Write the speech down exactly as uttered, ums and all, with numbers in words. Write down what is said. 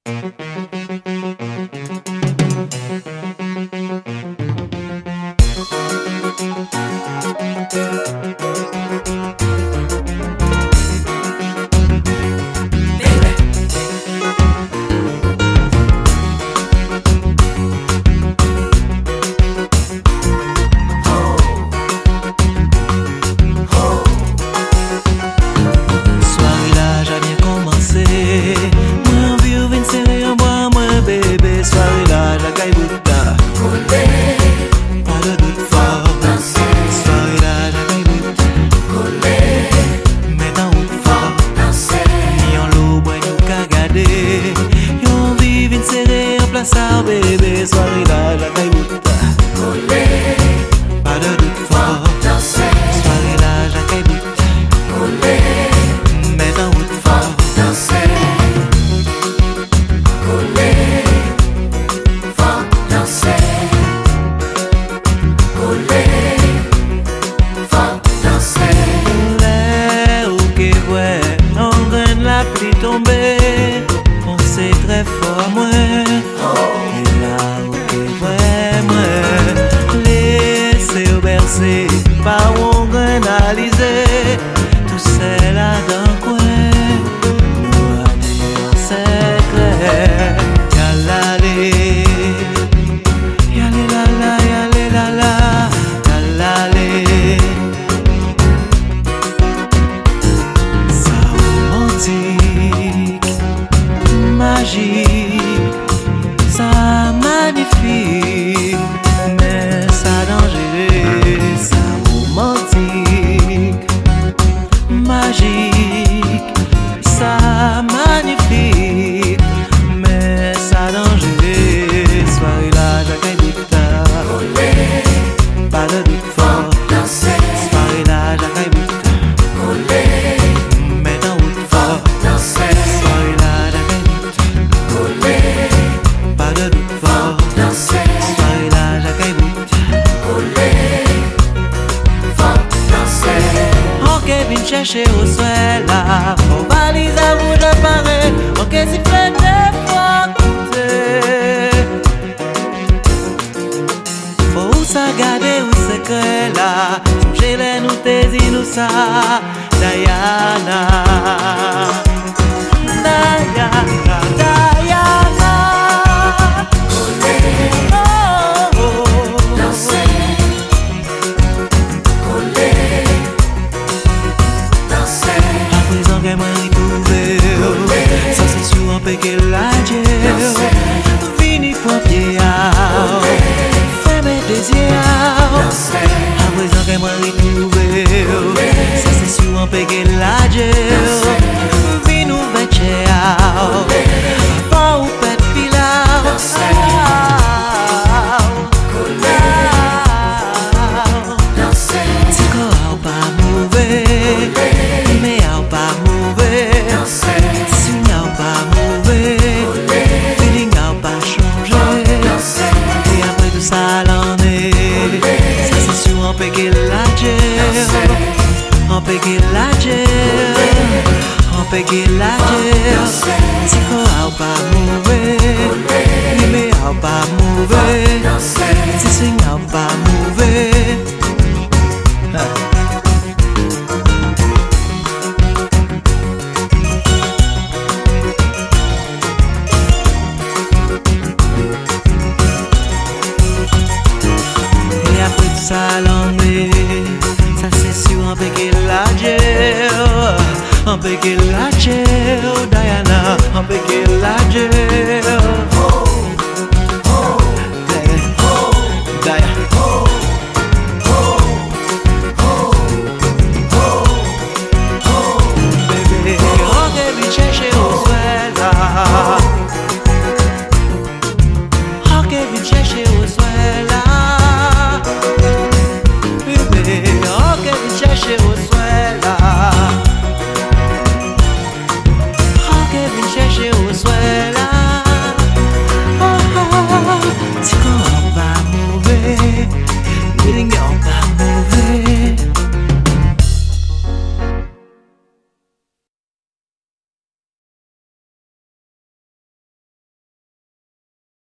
Bébé, soirée là, la caille-bouta. Collé, pas de doute fort. Danser, soirée là, la caille-bouta. Collé, mets en route fort. Danser, collé, fort. Danser, collé, fort. Danser. L'air ou que ouais, on graine la pluie tombée. On sait très fort moins. Par on analyser tout c'est là d'un coin. Nous a dit c'est clair. Yalale, yale la la, yale la la, yalale. Ça romantique, magique, ça magnifique, mais ça dangereux. Magique, ça magnifique, mais ça dangereux. Soirée là, la caille-bouta. Collé, pas de doute fort. Danser, soirée là, la caille-bouta. Collé, mets en route fort. Danser, soirée là, la caille-bouta. Collé, pas de doute fort. Danser, soirée là, la caille-bouta. Collé, fort. Danser. Vin chercher au soir là, on valise à vous de parer, ok si fait des fois coûter. Faut ça garder au secret là, songez les nous tes innocents, Diana, Diana, Diana. Oh, oh, oh. Danser, collé. Que moi retrouver, ça c'est sûr on peut qu'elle la gère. Fini pour pied out, fermez des yeux à présent que moi retrouver, ça c'est sûr on peut qu'elle la gère. Fini ou vêcher out, pas ou pète pilau. C'est quoi ou pas mauvais, mais ou pas mauvais. Si n'a pas mauvais, feeling n'a pas changé. Et après tout ça l'en est, ça c'est sûr on peut qu'il la gère. On peut qu'il la gère, on peut qu'il la gère. Si quoi pas mauvais, mais ou pas mauvais. Si swing n'a pas mauvais. Ça l'ennui, ça c'est sûr on peut qu'il la gère, on peut qu'il la